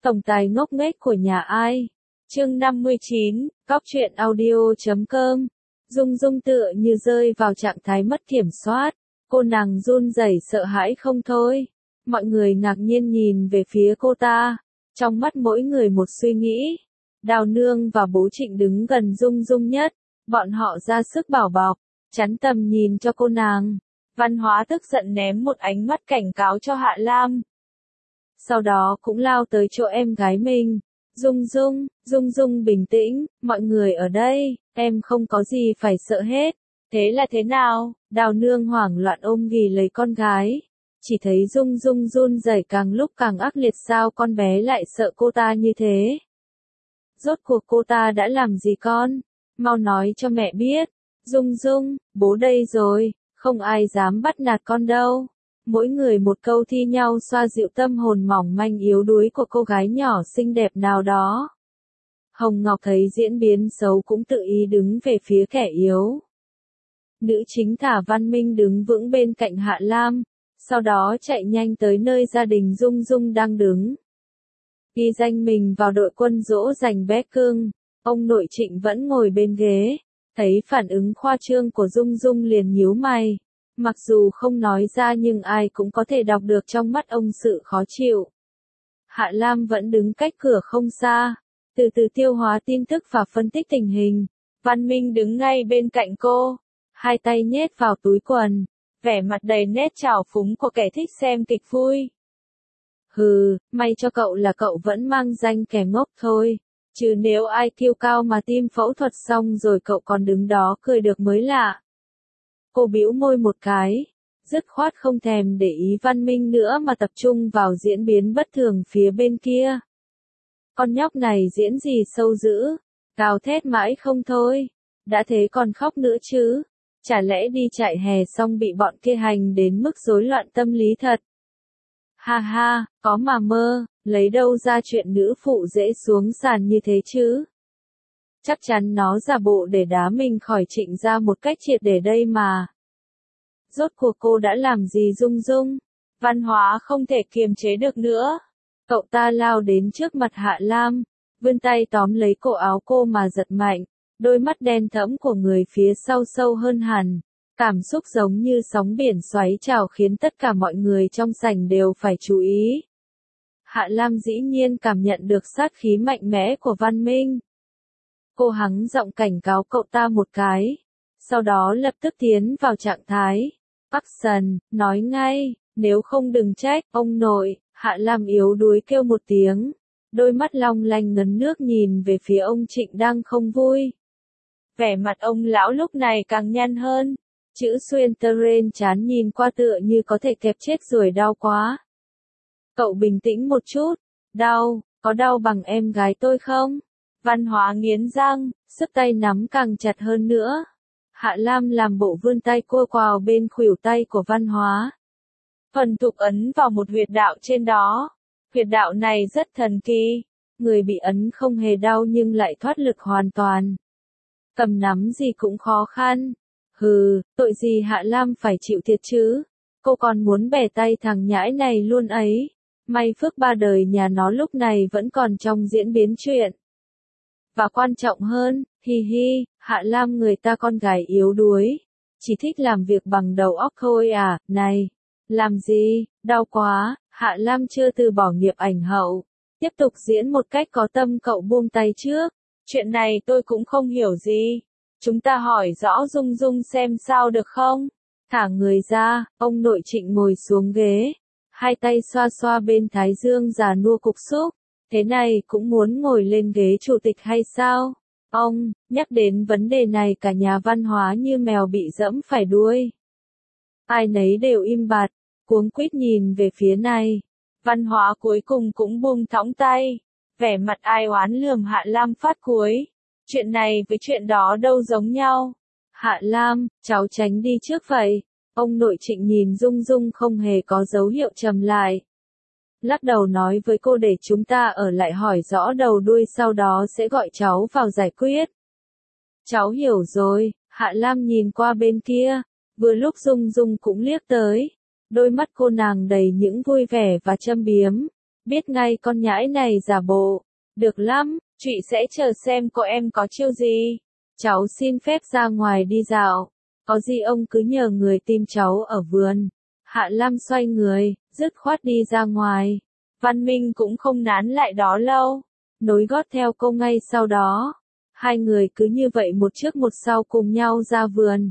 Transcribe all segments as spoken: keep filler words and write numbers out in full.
Tổng tài ngốc nghếch của nhà ai? Chương năm mươi chín, cóc truyện audio chấm com. Dung Dung tựa như rơi vào trạng thái mất kiểm soát. Cô nàng run rẩy sợ hãi không thôi. Mọi người ngạc nhiên nhìn về phía cô ta. Trong mắt mỗi người một suy nghĩ. Đào Nương và Bố Trịnh đứng gần Dung Dung nhất. Bọn họ ra sức bảo bọc, chắn tầm nhìn cho cô nàng. Văn Hóa tức giận ném một ánh mắt cảnh cáo cho Hạ Lam. Sau đó cũng lao tới chỗ em gái mình. Dung Dung, Dung Dung bình tĩnh, mọi người ở đây, em không có gì phải sợ hết. Thế là thế nào? Đào Nương hoảng loạn ôm ghì lấy con gái. Chỉ thấy Dung Dung run rẩy càng lúc càng ác liệt, sao con bé lại sợ cô ta như thế? Rốt cuộc cô ta đã làm gì con? Mau nói cho mẹ biết. Dung Dung, bố đây rồi, không ai dám bắt nạt con đâu. Mỗi người một câu thi nhau xoa dịu tâm hồn mỏng manh yếu đuối của cô gái nhỏ xinh đẹp nào đó. Hồng Ngọc thấy diễn biến xấu cũng tự ý đứng về phía kẻ yếu. Nữ chính Thả Văn Minh đứng vững bên cạnh Hạ Lam, sau đó chạy nhanh tới nơi gia đình Dung Dung đang đứng. Ghi danh mình vào đội quân dỗ dành bé cưng, ông nội Trịnh vẫn ngồi bên ghế, thấy phản ứng khoa trương của Dung Dung liền nhíu mày. Mặc dù không nói ra nhưng ai cũng có thể đọc được trong mắt ông sự khó chịu. Hạ Lam vẫn đứng cách cửa không xa, từ từ tiêu hóa tin tức và phân tích tình hình. Văn Minh đứng ngay bên cạnh cô, hai tay nhét vào túi quần, vẻ mặt đầy nét trào phúng của kẻ thích xem kịch vui. Hừ, may cho cậu là cậu vẫn mang danh kẻ ngốc thôi, chứ nếu i kiu cao mà tim phẫu thuật xong rồi cậu còn đứng đó cười được mới lạ. Cô bĩu môi một cái, dứt khoát không thèm để ý Văn Minh nữa mà tập trung vào diễn biến bất thường phía bên kia. Con nhóc này diễn gì sâu dữ, gào thét mãi không thôi, đã thế còn khóc nữa chứ, chả lẽ đi chạy hè xong bị bọn kia hành đến mức rối loạn tâm lý thật. Ha ha, có mà mơ, lấy đâu ra chuyện nữ phụ dễ xuống sàn như thế chứ. Chắc chắn nó giả bộ để đá mình khỏi Trịnh ra một cách triệt để đây mà. Rốt cuộc cô đã làm gì Dung Dung? Văn Hóa không thể kiềm chế được nữa. Cậu ta lao đến trước mặt Hạ Lam, vươn tay tóm lấy cổ áo cô mà giật mạnh, đôi mắt đen thẫm của người phía sau sâu hơn hẳn. Cảm xúc giống như sóng biển xoáy trào khiến tất cả mọi người trong sảnh đều phải chú ý. Hạ Lam dĩ nhiên cảm nhận được sát khí mạnh mẽ của Văn Minh. Cô hắng giọng cảnh cáo cậu ta một cái, sau đó lập tức tiến vào trạng thái action, nói ngay, nếu không đừng trách, ông nội. Hạ Lam yếu đuối kêu một tiếng, đôi mắt long lanh ngấn nước nhìn về phía ông Trịnh đang không vui. Vẻ mặt ông lão lúc này càng nhăn hơn, chữ xuyên tơ ren chán nhìn qua tựa như có thể kẹp chết rồi, đau quá. Cậu bình tĩnh một chút, đau, có đau bằng em gái tôi không? Văn Hóa nghiến răng, sức tay nắm càng chặt hơn nữa. Hạ Lam làm bộ vươn tay cua quào bên khuỷu tay của Văn Hóa. Thuần thục ấn vào một huyệt đạo trên đó. Huyệt đạo này rất thần kỳ. Người bị ấn không hề đau nhưng lại thoát lực hoàn toàn. Cầm nắm gì cũng khó khăn. Hừ, tội gì Hạ Lam phải chịu thiệt chứ? Cô còn muốn bẻ tay thằng nhãi này luôn ấy. May phước ba đời nhà nó lúc này vẫn còn trong diễn biến chuyện. Và quan trọng hơn, hi hi, Hạ Lam người ta con gái yếu đuối. Chỉ thích làm việc bằng đầu óc thôi à, này. Làm gì, đau quá, Hạ Lam chưa từ bỏ nghiệp ảnh hậu. Tiếp tục diễn một cách có tâm, cậu buông tay trước. Chuyện này tôi cũng không hiểu gì. Chúng ta hỏi rõ Dung Dung xem sao được không? Thả người ra, ông nội Trịnh ngồi xuống ghế. Hai tay xoa xoa bên thái dương già nua cục xúc. Thế này cũng muốn ngồi lên ghế chủ tịch hay sao? Ông, nhắc đến vấn đề này cả nhà Văn Hóa như mèo bị dẫm phải đuôi. Ai nấy đều im bặt, cuống quýt nhìn về phía này. Văn Hóa cuối cùng cũng buông thõng tay, vẻ mặt ai oán lườm Hạ Lam phát cuối. Chuyện này với chuyện đó đâu giống nhau. Hạ Lam, cháu tránh đi trước vậy. Ông nội Trịnh nhìn Dung Dung không hề có dấu hiệu trầm lại. Lắc đầu nói với cô để chúng ta ở lại hỏi rõ đầu đuôi, sau đó sẽ gọi cháu vào giải quyết. Cháu hiểu rồi. Hạ Lam nhìn qua bên kia. Vừa lúc Dung Dung cũng liếc tới, đôi mắt cô nàng đầy những vui vẻ và châm biếm. biết ngay con nhãi này giả bộ. Được lắm, chị sẽ chờ xem cô em có chiêu gì. Cháu xin phép ra ngoài đi dạo. Có gì ông cứ nhờ người tìm cháu ở vườn. Hạ Lam xoay người, dứt khoát đi ra ngoài. Văn Minh cũng không nán lại đó lâu, nối gót theo cô ngay sau đó. Hai người cứ như vậy một trước một sau cùng nhau ra vườn.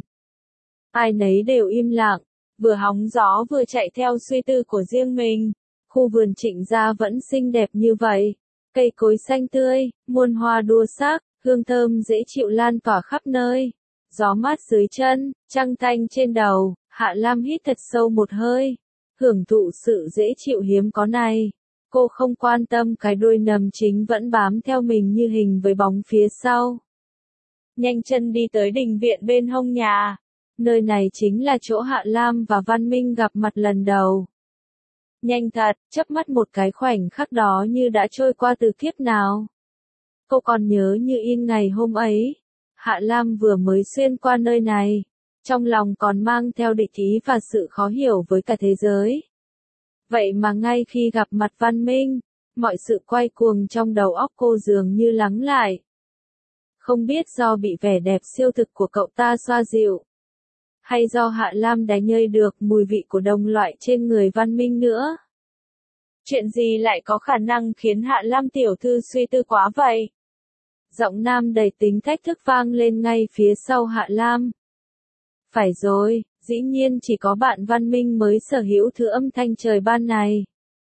Ai nấy đều im lặng, vừa hóng gió vừa chạy theo suy tư của riêng mình. Khu vườn Trịnh gia vẫn xinh đẹp như vậy. Cây cối xanh tươi, muôn hoa đua sắc, hương thơm dễ chịu lan tỏa khắp nơi. Gió mát dưới chân, trăng thanh trên đầu, Hạ Lam hít thật sâu một hơi. Hưởng thụ sự dễ chịu hiếm có này. Cô không quan tâm cái đuôi nầm chính vẫn bám theo mình như hình với bóng phía sau. Nhanh chân đi tới đình viện bên hông nhà. Nơi này chính là chỗ Hạ Lam và Văn Minh gặp mặt lần đầu. Nhanh thật, chớp mắt một cái khoảnh khắc đó như đã trôi qua từ kiếp nào. Cô còn nhớ như in ngày hôm ấy. Hạ Lam vừa mới xuyên qua nơi này. Trong lòng còn mang theo địch ý và sự khó hiểu với cả thế giới. Vậy mà ngay khi gặp mặt Văn Minh, mọi sự quay cuồng trong đầu óc cô dường như lắng lại. Không biết do bị vẻ đẹp siêu thực của cậu ta xoa dịu, hay do Hạ Lam đánh nhơi được mùi vị của đồng loại trên người Văn Minh nữa. Chuyện gì lại có khả năng khiến Hạ Lam tiểu thư suy tư quá vậy? Giọng nam đầy tính thách thức vang lên ngay phía sau Hạ Lam. Phải rồi, dĩ nhiên chỉ có bạn Văn Minh mới sở hữu thứ âm thanh trời ban này.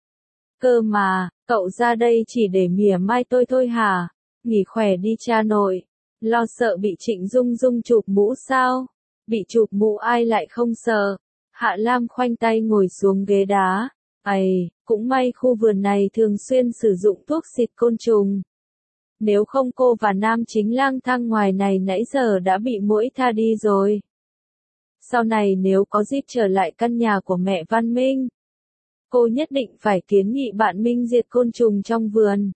Cơ mà, cậu ra đây chỉ để mỉa mai tôi thôi hả? Nghỉ khỏe đi cha nội. Lo sợ bị Trịnh Dung Dung chụp mũ sao? Bị chụp mũ ai lại không sợ? Hạ Lam khoanh tay ngồi xuống ghế đá. Ây, cũng may khu vườn này thường xuyên sử dụng thuốc xịt côn trùng. Nếu không cô và nam chính lang thang ngoài này nãy giờ đã bị muỗi tha đi rồi. Sau này nếu có dịp trở lại căn nhà của mẹ Văn Minh, cô nhất định phải kiến nghị bạn Minh diệt côn trùng trong vườn.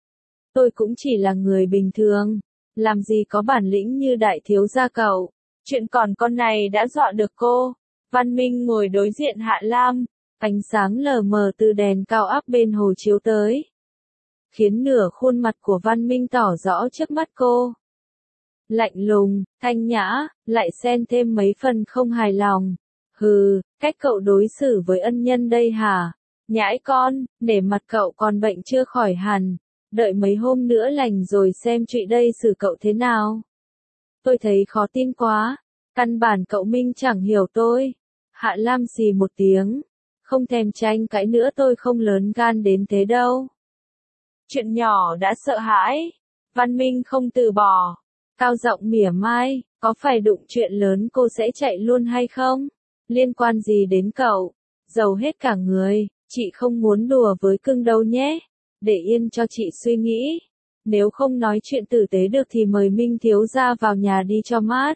Tôi cũng chỉ là người bình thường, làm gì có bản lĩnh như đại thiếu gia cậu. Chuyện còn con này đã dọa được cô. Văn Minh ngồi đối diện Hạ Lam, ánh sáng lờ mờ từ đèn cao áp bên hồ chiếu tới, khiến nửa khuôn mặt của Văn Minh tỏ rõ trước mắt cô. Lạnh lùng, thanh nhã, lại xen thêm mấy phần không hài lòng. Hừ, cách cậu đối xử với ân nhân đây hả? Nhãi con, để mặt cậu còn bệnh chưa khỏi hẳn. Đợi mấy hôm nữa lành rồi xem chuyện đây xử cậu thế nào. Tôi thấy khó tin quá. Căn bản cậu Minh chẳng hiểu tôi. Hạ Lam xì một tiếng. Không thèm tranh cãi nữa, tôi không lớn gan đến thế đâu. Chuyện nhỏ đã sợ hãi. Văn Minh không từ bỏ. Cao giọng mỉa mai, có phải đụng chuyện lớn cô sẽ chạy luôn hay không? Liên quan gì đến cậu? Giàu hết cả người, chị không muốn đùa với cưng đâu nhé. Để yên cho chị suy nghĩ. Nếu không nói chuyện tử tế được thì mời Minh thiếu gia vào nhà đi cho mát.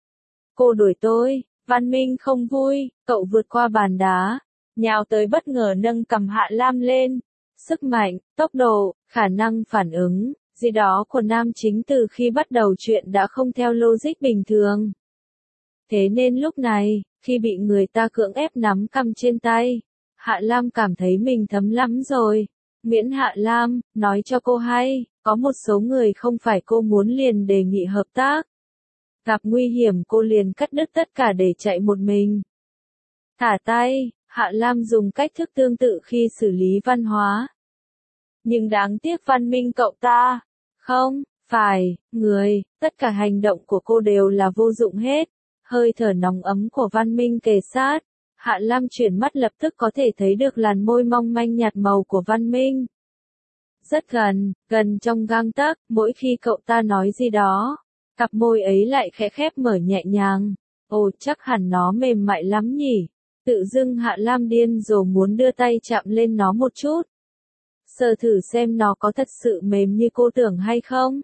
Cô đuổi tôi. Văn Minh không vui, cậu vượt qua bàn đá, nhào tới bất ngờ nâng cầm Hạ Lam lên. Sức mạnh, tốc độ, khả năng phản ứng, gì đó của nam chính từ khi bắt đầu chuyện đã không theo logic bình thường. Thế nên lúc này, khi bị người ta cưỡng ép nắm cầm trên tay, Hạ Lam cảm thấy mình thấm lắm rồi. Miễn Hạ Lam, nói cho cô hay, có một số người không phải cô muốn liền đề nghị hợp tác. Gặp nguy hiểm cô liền cắt đứt tất cả để chạy một mình. Thả tay, Hạ Lam dùng cách thức tương tự khi xử lý văn hóa. Nhưng đáng tiếc Văn Minh cậu ta, không, phải, người, tất cả hành động của cô đều là vô dụng hết. Hơi thở nóng ấm của Văn Minh kề sát, Hạ Lam chuyển mắt lập tức có thể thấy được làn môi mong manh nhạt màu của Văn Minh. Rất gần, gần trong gang tấc, mỗi khi cậu ta nói gì đó, cặp môi ấy lại khẽ khép mở nhẹ nhàng. Ồ, chắc hẳn nó mềm mại lắm nhỉ. Tự dưng Hạ Lam điên rồi muốn đưa tay chạm lên nó một chút. Sờ thử xem nó có thật sự mềm như cô tưởng hay không.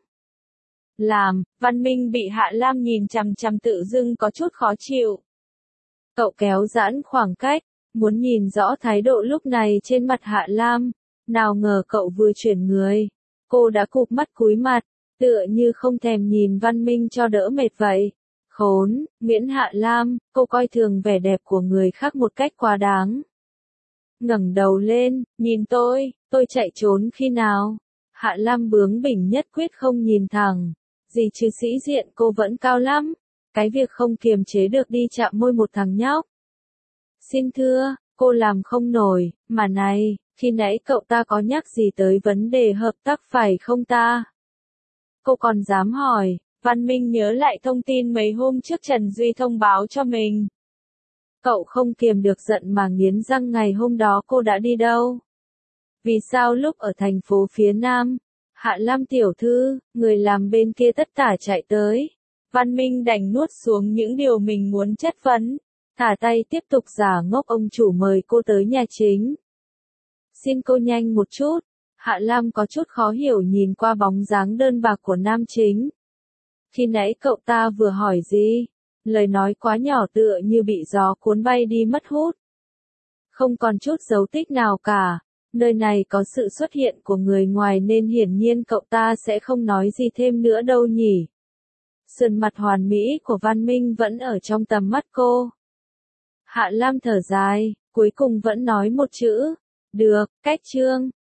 Làm, Văn Minh bị Hạ Lam nhìn chằm chằm tự dưng có chút khó chịu. Cậu kéo giãn khoảng cách, muốn nhìn rõ thái độ lúc này trên mặt Hạ Lam. Nào ngờ cậu vừa chuyển người, cô đã cụp mắt cúi mặt, tựa như không thèm nhìn Văn Minh cho đỡ mệt vậy. Khốn, miễn Hạ Lam, cô coi thường vẻ đẹp của người khác một cách quá đáng. ngẩng đầu lên, nhìn tôi, tôi chạy trốn khi nào? Hạ Lam bướng bỉnh nhất quyết không nhìn thẳng. Gì chứ sĩ diện cô vẫn cao lắm. Cái việc không kiềm chế được đi chạm môi một thằng nhóc. Xin thưa, cô làm không nổi, mà này, khi nãy cậu ta có nhắc gì tới vấn đề hợp tác phải không ta? Cô còn dám hỏi, Văn Minh nhớ lại thông tin mấy hôm trước Trần Duy thông báo cho mình. Cậu không kiềm được giận mà nghiến răng ngày hôm đó cô đã đi đâu? Vì sao lúc ở thành phố phía Nam, Hạ Lam tiểu thư, người làm bên kia tất tả chạy tới? Văn Minh đành nuốt xuống những điều mình muốn chất vấn, thả tay tiếp tục giả ngốc ông chủ mời cô tới nhà chính. Xin cô nhanh một chút. Hạ Lam có chút khó hiểu nhìn qua bóng dáng đơn bạc của nam chính. Khi nãy cậu ta vừa hỏi gì? Lời nói quá nhỏ tựa như bị gió cuốn bay đi mất hút. Không còn chút dấu tích nào cả. Nơi này có sự xuất hiện của người ngoài nên hiển nhiên cậu ta sẽ không nói gì thêm nữa đâu nhỉ. Sườn mặt hoàn mỹ của Văn Minh vẫn ở trong tầm mắt cô. Hạ Lam thở dài, cuối cùng vẫn nói một chữ. Được, cách chương.